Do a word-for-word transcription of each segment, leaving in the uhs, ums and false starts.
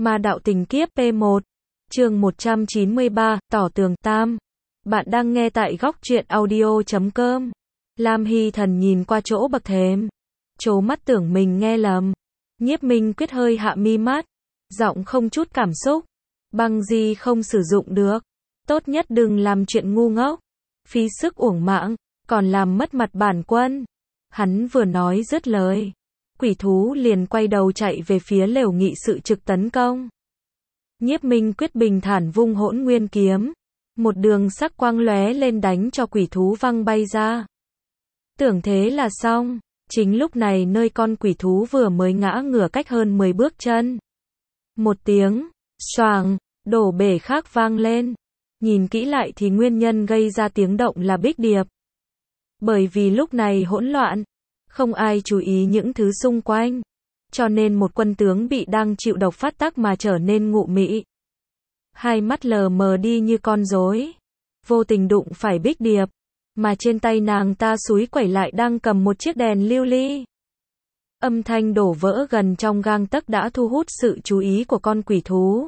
Ma đạo tình kiếp P một, chương một trăm chín mươi ba, tỏ tường tam. Bạn đang nghe tại góc truyện audio chấm com. Lam Hy Thần nhìn qua chỗ bậc thềm, trố mắt tưởng mình nghe lầm. Nhiếp Minh Quyết hơi hạ mi mắt, giọng không chút cảm xúc. Băng di không sử dụng được, tốt nhất đừng làm chuyện ngu ngốc, phí sức uổng mạng, còn làm mất mặt bản quân. Hắn vừa nói dứt lời, quỷ thú liền quay đầu chạy về phía lều nghị sự trực tấn công. Nhiếp Minh Quyết bình thản vung Hỗn Nguyên kiếm, một đường sắc quang lóe lên đánh cho quỷ thú văng bay ra. Tưởng thế là xong, chính lúc này nơi con quỷ thú vừa mới ngã ngửa cách hơn mười bước chân. Một tiếng, xoàng, đổ bể khác vang lên. Nhìn kỹ lại thì nguyên nhân gây ra tiếng động là Bích Điệp. Bởi vì lúc này hỗn loạn, không ai chú ý những thứ xung quanh, cho nên một quân tướng bị đang chịu độc phát tác mà trở nên ngụ mị. Hai mắt lờ mờ đi như con rối, vô tình đụng phải Bích Điệp, mà trên tay nàng ta xúi quẩy lại đang cầm một chiếc đèn lưu ly. Âm thanh đổ vỡ gần trong gang tấc đã thu hút sự chú ý của con quỷ thú.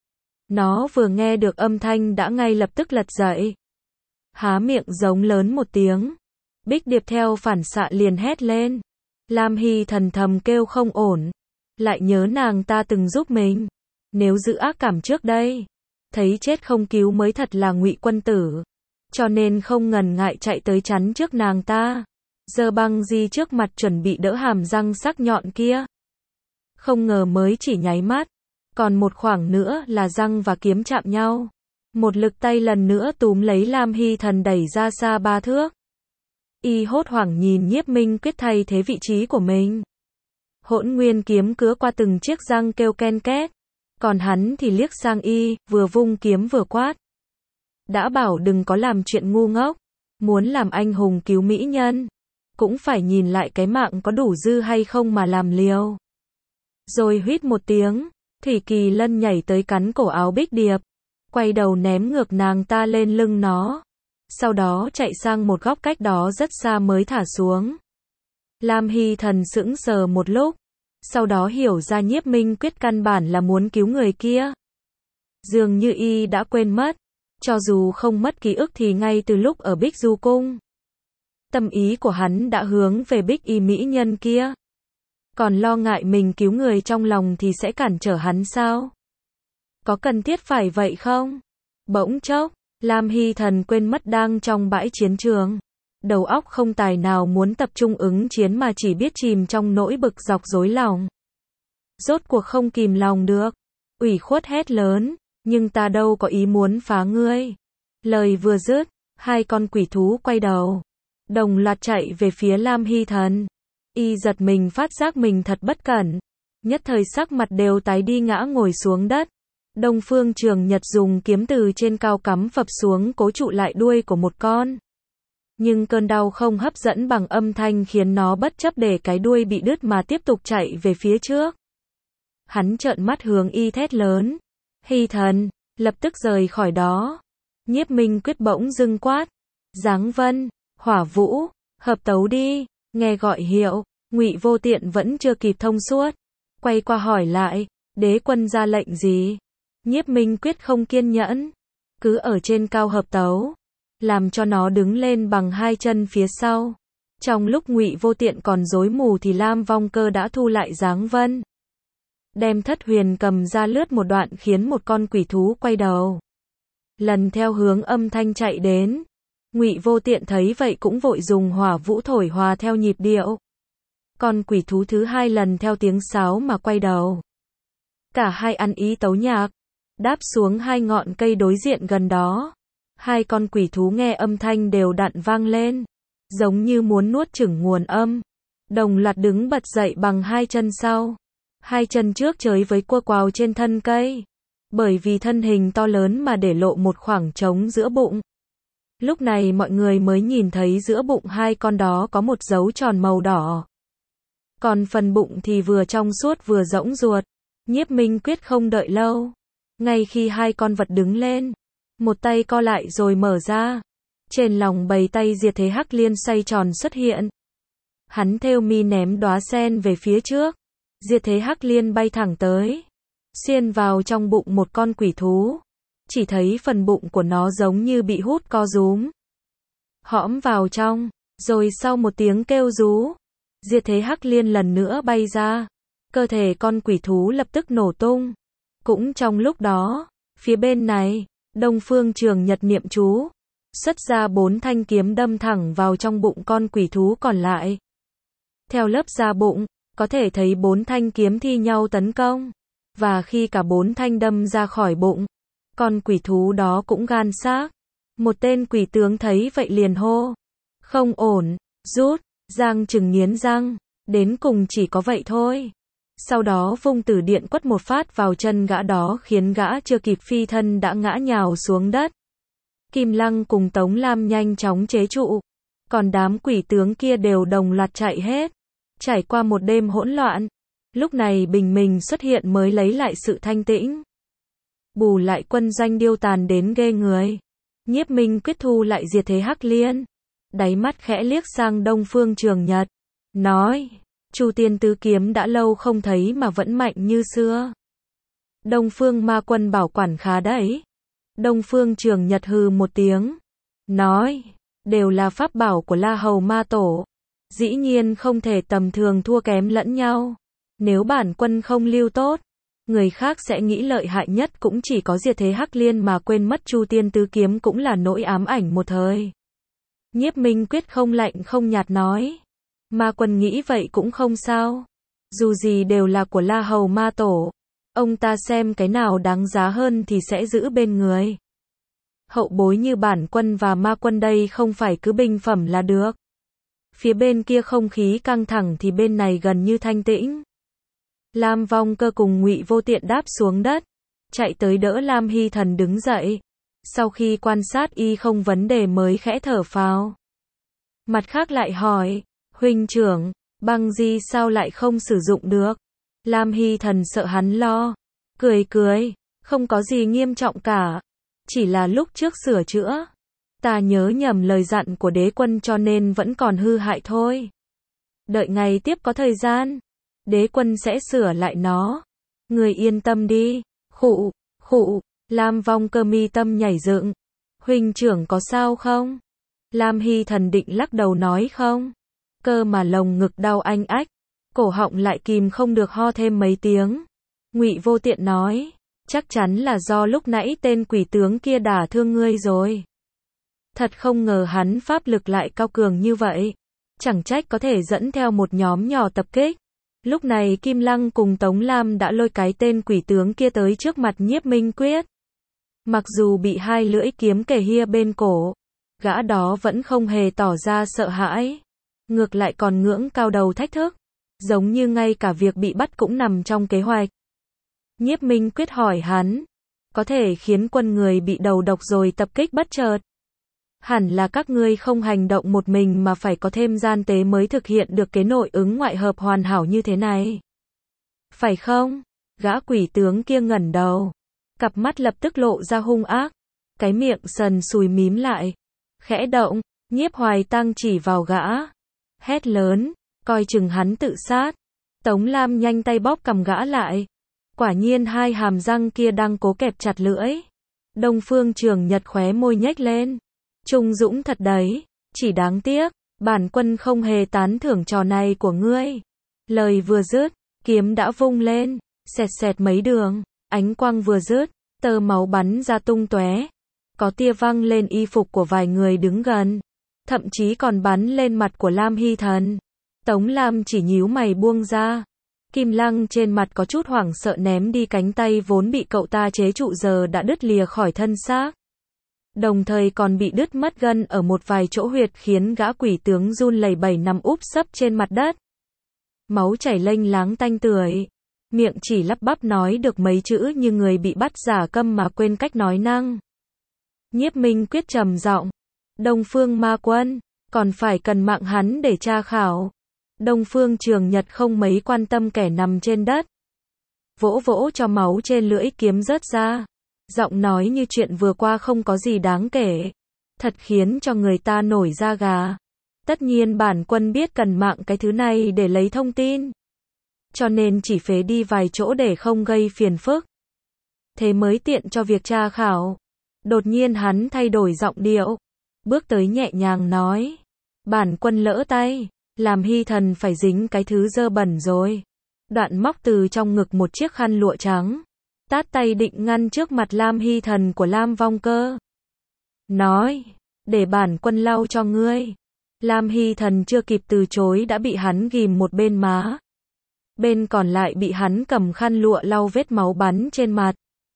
Nó vừa nghe được âm thanh đã ngay lập tức lật dậy, há miệng giống lớn một tiếng. Bích Điệp theo phản xạ liền hét lên. Lam Hy Thần thầm kêu không ổn, lại nhớ nàng ta từng giúp mình, nếu giữ ác cảm trước đây, thấy chết không cứu mới thật là ngụy quân tử, cho nên không ngần ngại chạy tới chắn trước nàng ta, giơ băng di trước mặt chuẩn bị đỡ hàm răng sắc nhọn kia. Không ngờ mới chỉ nháy mắt, còn một khoảng nữa là răng và kiếm chạm nhau, một lực tay lần nữa túm lấy Lam Hy Thần đẩy ra xa ba thước. Y hốt hoảng nhìn Nhiếp Minh Quyết thay thế vị trí của mình. Hỗn Nguyên kiếm cứa qua từng chiếc răng kêu ken két, còn hắn thì liếc sang Y, vừa vung kiếm vừa quát. Đã bảo đừng có làm chuyện ngu ngốc, muốn làm anh hùng cứu mỹ nhân, cũng phải nhìn lại cái mạng có đủ dư hay không mà làm liều. Rồi huýt một tiếng, Thủy Kỳ Lân nhảy tới cắn cổ áo Bích Điệp, quay đầu ném ngược nàng ta lên lưng nó. Sau đó chạy sang một góc cách đó rất xa mới thả xuống. Lam Hy Thần sững sờ một lúc, sau đó hiểu ra Nhiếp Minh Quyết căn bản là muốn cứu người kia. Dường như Y đã quên mất, cho dù không mất ký ức thì ngay từ lúc ở Bích Du Cung, tâm ý của hắn đã hướng về Bích Y mỹ nhân kia. Còn lo ngại mình cứu người trong lòng thì sẽ cản trở hắn sao? Có cần thiết phải vậy không? Bỗng chốc, Lam Hy Thần quên mất đang trong bãi chiến trường. Đầu óc không tài nào muốn tập trung ứng chiến mà chỉ biết chìm trong nỗi bực dọc rối lòng. Rốt cuộc không kìm lòng được, ủy khuất hét lớn, nhưng ta đâu có ý muốn phá ngươi. Lời vừa dứt, hai con quỷ thú quay đầu, đồng loạt chạy về phía Lam Hy Thần. Y giật mình phát giác mình thật bất cẩn, nhất thời sắc mặt đều tái đi ngã ngồi xuống đất. Đông Phương Trường Nhật dùng kiếm từ trên cao cắm phập xuống cố trụ lại đuôi của một con. Nhưng cơn đau không hấp dẫn bằng âm thanh khiến nó bất chấp để cái đuôi bị đứt mà tiếp tục chạy về phía trước. Hắn trợn mắt hướng Y thét lớn. Hy Thần, lập tức rời khỏi đó. Nhiếp Minh Quyết bỗng dưng quát. Giáng Vân, Hỏa Vũ, hợp tấu đi. Nghe gọi hiệu, Ngụy Vô Tiện vẫn chưa kịp thông suốt, quay qua hỏi lại, đế quân ra lệnh gì? Nhiếp Minh Quyết không kiên nhẫn, cứ ở trên cao hợp tấu, làm cho nó đứng lên bằng hai chân phía sau. Trong lúc Ngụy Vô Tiện còn rối mù thì Lam Vong Cơ đã thu lại Giáng Vân, đem Thất Huyền cầm ra lướt một đoạn khiến một con quỷ thú quay đầu, lần theo hướng âm thanh chạy đến. Ngụy Vô Tiện thấy vậy cũng vội dùng hỏa vũ thổi hòa theo nhịp điệu. Con quỷ thú thứ hai lần theo tiếng sáo mà quay đầu. Cả hai ăn ý tấu nhạc, đáp xuống hai ngọn cây đối diện gần đó. Hai con quỷ thú nghe âm thanh đều đặn vang lên, giống như muốn nuốt chửng nguồn âm. Đồng loạt đứng bật dậy bằng hai chân sau. Hai chân trước chới với cua quào trên thân cây. Bởi vì thân hình to lớn mà để lộ một khoảng trống giữa bụng. Lúc này mọi người mới nhìn thấy giữa bụng hai con đó có một dấu tròn màu đỏ. Còn phần bụng thì vừa trong suốt vừa rỗng ruột. Nhiếp Minh Quyết không đợi lâu. Ngay khi hai con vật đứng lên, một tay co lại rồi mở ra. Trên lòng bầy tay diệt thế hắc liên xoay tròn xuất hiện. Hắn thêu mi ném đóa sen về phía trước. Diệt thế hắc liên bay thẳng tới. xiên vào trong bụng một con quỷ thú. Chỉ thấy phần bụng của nó giống như bị hút co rúm. Hõm vào trong, rồi sau một tiếng kêu rú, diệt thế hắc liên lần nữa bay ra. Cơ thể con quỷ thú lập tức nổ tung. Cũng trong lúc đó, phía bên này, Đông Phương Trường Nhật niệm chú, xuất ra bốn thanh kiếm đâm thẳng vào trong bụng con quỷ thú còn lại. Theo lớp da bụng, có thể thấy bốn thanh kiếm thi nhau tấn công. Và khi cả bốn thanh đâm ra khỏi bụng, con quỷ thú đó cũng gan xác. Một tên quỷ tướng thấy vậy liền hô. Không ổn, rút, Giang Trừng nghiến răng, đến cùng chỉ có vậy thôi. Sau đó vung tử điện quất một phát vào chân gã đó khiến gã chưa kịp phi thân đã ngã nhào xuống đất. Kim Lăng cùng Tống Lam nhanh chóng chế trụ. Còn đám quỷ tướng kia đều đồng loạt chạy hết. Trải qua một đêm hỗn loạn. Lúc này bình minh xuất hiện mới lấy lại sự thanh tĩnh. Bù lại quân doanh điêu tàn đến ghê người. Nhiếp Minh Quyết thu lại diệt thế hắc liên. Đáy mắt khẽ liếc sang Đông Phương Trường Nhật. Nói, Chu Tiên Tứ Kiếm đã lâu không thấy mà vẫn mạnh như xưa. Đông Phương Ma Quân bảo quản khá đấy. Đông Phương Trường Nhật hừ một tiếng. Nói, đều là pháp bảo của La Hầu Ma Tổ. Dĩ nhiên không thể tầm thường thua kém lẫn nhau. Nếu bản quân không lưu tốt, người khác sẽ nghĩ lợi hại nhất cũng chỉ có diệt thế hắc liên mà quên mất Chu Tiên Tứ Kiếm cũng là nỗi ám ảnh một thời. Nhiếp Minh Quyết không lạnh không nhạt nói. Ma Quân nghĩ vậy cũng không sao. Dù gì đều là của La Hầu Ma Tổ. Ông ta xem cái nào đáng giá hơn thì sẽ giữ bên người. Hậu bối như bản quân và Ma Quân đây không phải cứ bình phẩm là được. Phía bên kia không khí căng thẳng thì bên này gần như thanh tĩnh. Lam Vong Cơ cùng Ngụy Vô Tiện đáp xuống đất, chạy tới đỡ Lam Hy Thần đứng dậy. Sau khi quan sát y không vấn đề mới khẽ thở phào. Mặt khác lại hỏi, huynh trưởng, băng di sao lại không sử dụng được? Lam Hy Thần sợ hắn lo, cười cười, không có gì nghiêm trọng cả, chỉ là lúc trước sửa chữa. Ta nhớ nhầm lời dặn của đế quân cho nên vẫn còn hư hại thôi. Đợi ngày tiếp có thời gian, đế quân sẽ sửa lại nó. Người yên tâm đi. Khụ, khụ, Lam Vong Cơ mi tâm nhảy dựng. Huynh trưởng có sao không? Lam Hy Thần định lắc đầu nói không. Cơ mà lồng ngực đau anh ách, cổ họng lại kìm không được ho thêm mấy tiếng. Ngụy Vô Tiện nói, chắc chắn là do lúc nãy tên quỷ tướng kia đả thương ngươi rồi. Thật không ngờ hắn pháp lực lại cao cường như vậy. Chẳng trách có thể dẫn theo một nhóm nhỏ tập kích. Lúc này Kim Lăng cùng Tống Lam đã lôi cái tên quỷ tướng kia tới trước mặt Nhiếp Minh Quyết. Mặc dù bị hai lưỡi kiếm kề hia bên cổ, gã đó vẫn không hề tỏ ra sợ hãi. Ngược lại còn ngưỡng cao đầu thách thức. Giống như ngay cả việc bị bắt cũng nằm trong kế hoạch. Nhiếp Minh Quyết hỏi hắn, có thể khiến quân người bị đầu độc rồi tập kích bất chợt. Hẳn là các ngươi không hành động một mình mà phải có thêm gian tế mới thực hiện được cái nội ứng ngoại hợp hoàn hảo như thế này. Phải không? Gã quỷ tướng kia ngẩng đầu. Cặp mắt lập tức lộ ra hung ác. Cái miệng sần sùi mím lại. Khẽ động, Nhiếp Hoài Tăng chỉ vào gã. Hét lớn, coi chừng hắn tự sát. Tống Lam nhanh tay bóp cầm gã lại. Quả nhiên hai hàm răng kia đang cố kẹp chặt lưỡi. Đông Phương Trường Nhật khóe môi nhếch lên. Trung dũng thật đấy, chỉ đáng tiếc, bản quân không hề tán thưởng trò này của ngươi. Lời vừa dứt, kiếm đã vung lên, xẹt xẹt mấy đường, ánh quang vừa dứt, tơ máu bắn ra tung tóe. Có tia văng lên y phục của vài người đứng gần, thậm chí còn bắn lên mặt của Lam Hy Thần. Tống Lam chỉ nhíu mày buông ra. Kim Lăng trên mặt có chút hoảng sợ ném đi cánh tay vốn bị cậu ta chế trụ giờ đã đứt lìa khỏi thân xác. Đồng thời còn bị đứt mất gân ở một vài chỗ huyệt khiến gã quỷ tướng run lẩy bẩy nằm úp sấp trên mặt đất. Máu chảy lênh láng tanh tưởi. Miệng chỉ lắp bắp nói được mấy chữ như người bị bắt giả câm mà quên cách nói năng. Nhiếp Minh Quyết trầm giọng. Đông Phương Ma Quân, còn phải cần mạng hắn để tra khảo. Đông Phương Trường Nhật không mấy quan tâm kẻ nằm trên đất. Vỗ vỗ cho máu trên lưỡi kiếm rớt ra. Giọng nói như chuyện vừa qua không có gì đáng kể. Thật khiến cho người ta nổi da gà. Tất nhiên bản quân biết cần mạng cái thứ này để lấy thông tin. Cho nên chỉ phế đi vài chỗ để không gây phiền phức. thế mới tiện cho việc tra khảo. Đột nhiên hắn thay đổi giọng điệu, bước tới nhẹ nhàng nói, bản quân lỡ tay, làm Hy Thần phải dính cái thứ dơ bẩn rồi. Đoạn móc từ trong ngực một chiếc khăn lụa trắng, tát tay định ngăn trước mặt Lam Hy Thần của Lam Vong Cơ. Nói, để bản quân lau cho ngươi. Lam Hy Thần chưa kịp từ chối đã bị hắn ghim một bên má. Bên còn lại bị hắn cầm khăn lụa lau vết máu bắn trên mặt.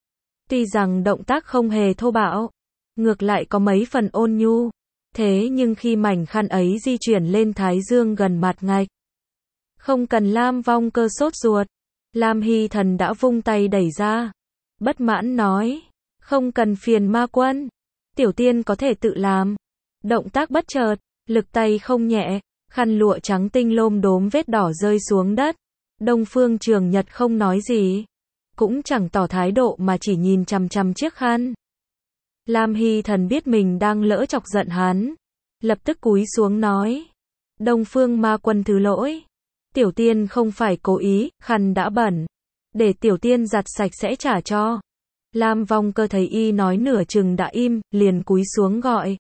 Tuy rằng động tác không hề thô bạo, ngược lại có mấy phần ôn nhu, thế nhưng khi mảnh khăn ấy di chuyển lên thái dương gần mặt ngạch, không cần Lam Vong Cơ sốt ruột, Lam Hy Thần đã vung tay đẩy ra, bất mãn nói, không cần phiền ma quân, tiểu tiên có thể tự làm. Động tác bất chợt, lực tay không nhẹ, khăn lụa trắng tinh lôm đốm vết đỏ rơi xuống đất. Đông Phương Trường Nhật không nói gì, cũng chẳng tỏ thái độ mà chỉ nhìn chằm chằm chiếc khăn. Lam Hy Thần biết mình đang lỡ chọc giận hắn, lập tức cúi xuống nói, Đông Phương ma quân thứ lỗi, tiểu tiên không phải cố ý, khăn đã bẩn, để tiểu tiên giặt sạch sẽ trả cho. Lam Vong Cơ thấy y nói nửa chừng đã im, liền cúi xuống gọi,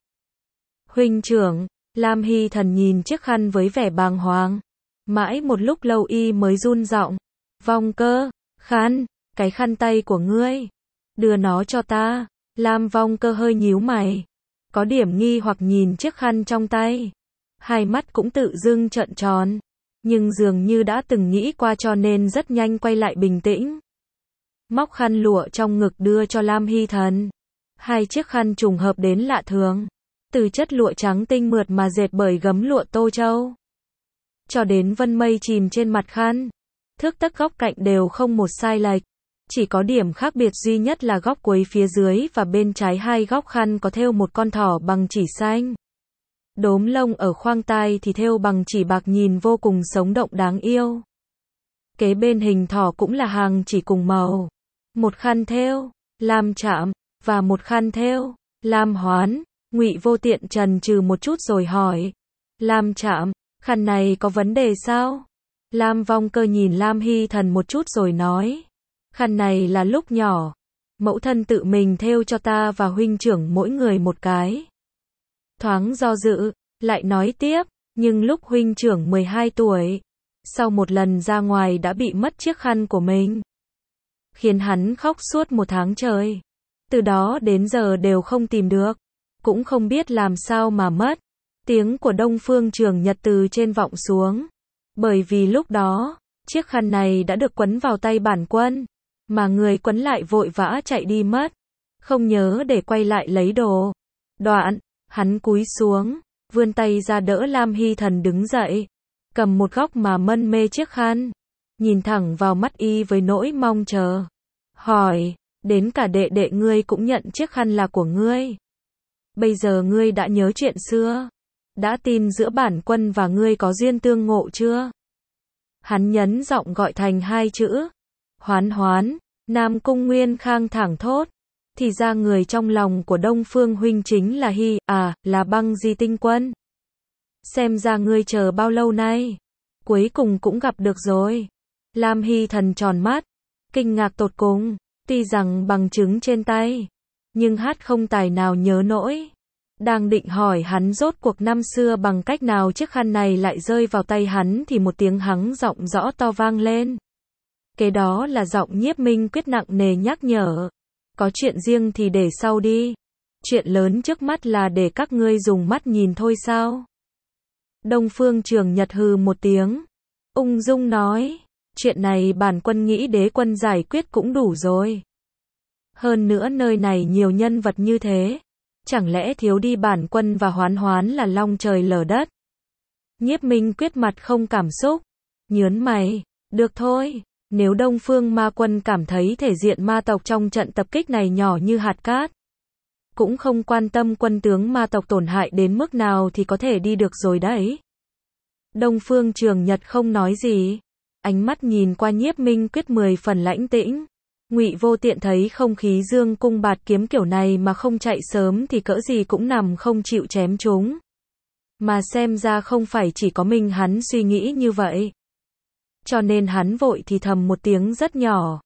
huynh trưởng. Lam Hy Thần nhìn chiếc khăn với vẻ bàng hoàng, mãi một lúc lâu y mới run giọng, Vong Cơ, khăn, cái khăn tay của ngươi, đưa nó cho ta. Lam Vong Cơ hơi nhíu mày, có điểm nghi hoặc nhìn chiếc khăn trong tay, hai mắt cũng tự dưng trợn tròn, nhưng dường như đã từng nghĩ qua cho nên rất nhanh quay lại bình tĩnh. Móc khăn lụa trong ngực đưa cho Lam Hy Thần, hai chiếc khăn trùng hợp đến lạ thường, từ chất lụa trắng tinh mượt mà dệt bởi gấm lụa Tô Châu, cho đến vân mây chìm trên mặt khăn, thước tấc góc cạnh đều không một sai lệch. Chỉ có điểm khác biệt duy nhất là góc cuối phía dưới và bên trái hai góc khăn có thêu một con thỏ bằng chỉ xanh. Đốm lông ở khoang tai thì thêu bằng chỉ bạc nhìn vô cùng sống động đáng yêu. Kế bên hình thỏ cũng là hàng chỉ cùng màu. Một khăn thêu, Lam Trạm, và một khăn thêu, Lam Hoán. Ngụy Vô Tiện chần chừ một chút rồi hỏi, Lam Trạm, khăn này có vấn đề sao? Lam Vong Cơ nhìn Lam Hy Thần một chút rồi nói, khăn này là lúc nhỏ, mẫu thân tự mình thêu cho ta và huynh trưởng mỗi người một cái. Thoáng do dự, lại nói tiếp, nhưng lúc huynh trưởng mười hai tuổi, sau một lần ra ngoài đã bị mất chiếc khăn của mình, khiến hắn khóc suốt một tháng trời. Từ đó đến giờ đều không tìm được, cũng không biết làm sao mà mất. Tiếng của Đông Phương Trường Nhật từ trên vọng xuống, bởi vì lúc đó, chiếc khăn này đã được quấn vào tay bản quân, mà người quấn lại vội vã chạy đi mất, không nhớ để quay lại lấy đồ. Đoạn, hắn cúi xuống, vươn tay ra đỡ Lam Hy Thần đứng dậy, cầm một góc mà mân mê chiếc khăn, nhìn thẳng vào mắt y với nỗi mong chờ, hỏi, đến cả đệ đệ ngươi cũng nhận chiếc khăn là của ngươi. Bây giờ ngươi đã nhớ chuyện xưa, đã tin giữa bản quân và ngươi có duyên tương ngộ chưa? Hắn nhấn giọng gọi thành hai chữ, Hoán Hoán. Nam Cung Nguyên Khang thẳng thốt, thì ra người trong lòng của Đông Phương huynh chính là Hy, à, là Băng Di Tinh Quân. Xem ra ngươi chờ bao lâu nay, cuối cùng cũng gặp được rồi. Lam Hy Thần tròn mắt, kinh ngạc tột cùng, tuy rằng bằng chứng trên tay, nhưng hát không tài nào nhớ nổi. Đang định hỏi hắn rốt cuộc năm xưa bằng cách nào chiếc khăn này lại rơi vào tay hắn thì một tiếng hắng giọng rõ to vang lên. Kế đó là giọng Nhiếp Minh Quyết nặng nề nhắc nhở, có chuyện riêng thì để sau đi, chuyện lớn trước mắt là để các ngươi dùng mắt nhìn thôi sao? Đông Phương Trường Nhật hừ một tiếng, ung dung nói, chuyện này bản quân nghĩ đế quân giải quyết cũng đủ rồi. Hơn nữa nơi này nhiều nhân vật như thế, chẳng lẽ thiếu đi bản quân và Hoán Hoán là long trời lở đất? Nhiếp Minh Quyết mặt không cảm xúc, nhớn mày, được thôi. Nếu Đông Phương Ma Quân cảm thấy thể diện ma tộc trong trận tập kích này nhỏ như hạt cát, cũng không quan tâm quân tướng ma tộc tổn hại đến mức nào thì có thể đi được rồi đấy. Đông Phương Trường Nhật không nói gì, ánh mắt nhìn qua Nhiếp Minh Quyết mười phần lãnh tĩnh. Ngụy Vô Tiện thấy không khí dương cung bạt kiếm kiểu này mà không chạy sớm thì cỡ gì cũng nằm không chịu chém chúng. Mà xem ra không phải chỉ có mình hắn suy nghĩ như vậy. Cho nên hắn vội thì thầm một tiếng rất nhỏ,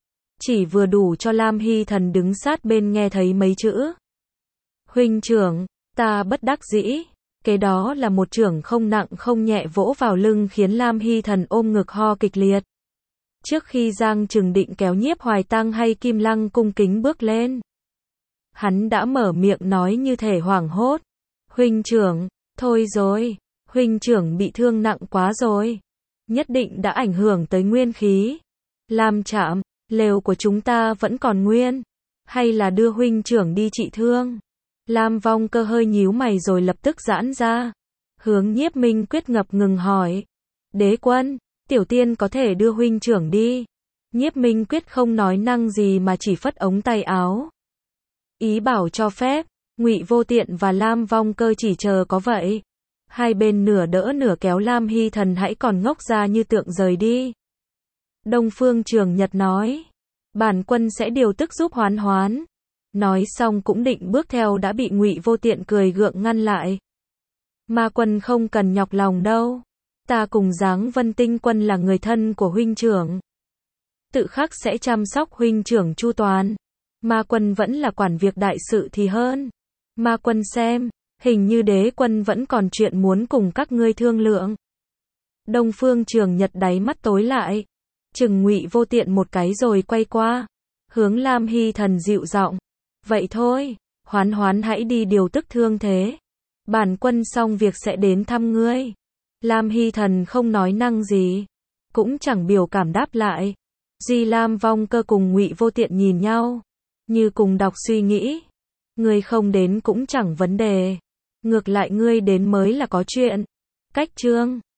chỉ vừa đủ cho Lam Hy Thần đứng sát bên nghe thấy mấy chữ. Huynh trưởng, ta bất đắc dĩ. Kế đó là một chưởng không nặng không nhẹ vỗ vào lưng khiến Lam Hy Thần ôm ngực ho kịch liệt. Trước khi Giang Trừng định kéo Nhiếp Hoài Tăng hay Kim Lăng cung kính bước lên, hắn đã mở miệng nói như thể hoảng hốt. Huynh trưởng, thôi rồi, huynh trưởng bị thương nặng quá rồi. Nhất định đã ảnh hưởng tới nguyên khí. Lam Trạm, lều của chúng ta vẫn còn nguyên. Hay là đưa huynh trưởng đi trị thương? Lam Vong Cơ hơi nhíu mày rồi lập tức giãn ra. Hướng Nhiếp Minh Quyết ngập ngừng hỏi. Đế quân, tiểu tiên có thể đưa huynh trưởng đi. Nhiếp Minh Quyết không nói năng gì mà chỉ phất ống tay áo. Ý bảo cho phép. Ngụy Vô Tiện và Lam Vong Cơ chỉ chờ có vậy. Hai bên nửa đỡ nửa kéo Lam Hy Thần hãy còn ngốc ra như tượng rời đi. Đông Phương Trường Nhật nói. Bản quân sẽ điều tức giúp Hoán Hoán. Nói xong cũng định bước theo đã bị Ngụy Vô Tiện cười gượng ngăn lại. Ma quân không cần nhọc lòng đâu. Ta cùng Giáng Vân Tinh quân là người thân của huynh trưởng. Tự khắc sẽ chăm sóc huynh trưởng chu toàn. Ma quân vẫn là quản việc đại sự thì hơn. Ma quân xem, hình như đế quân vẫn còn chuyện muốn cùng các ngươi thương lượng. Đông Phương Trường Nhật đáy mắt tối lại. Chừng Ngụy Vô Tiện một cái rồi quay qua. Hướng Lam Hy Thần dịu giọng. Vậy thôi, Hoán Hoán hãy đi điều tức thương thế. Bản quân xong việc sẽ đến thăm ngươi. Lam Hy Thần không nói năng gì. Cũng chẳng biểu cảm đáp lại. Duy Lam Vong Cơ cùng Ngụy Vô Tiện nhìn nhau. Như cùng đọc suy nghĩ. Ngươi không đến cũng chẳng vấn đề. Ngược lại ngươi đến mới là có chuyện. Cách chương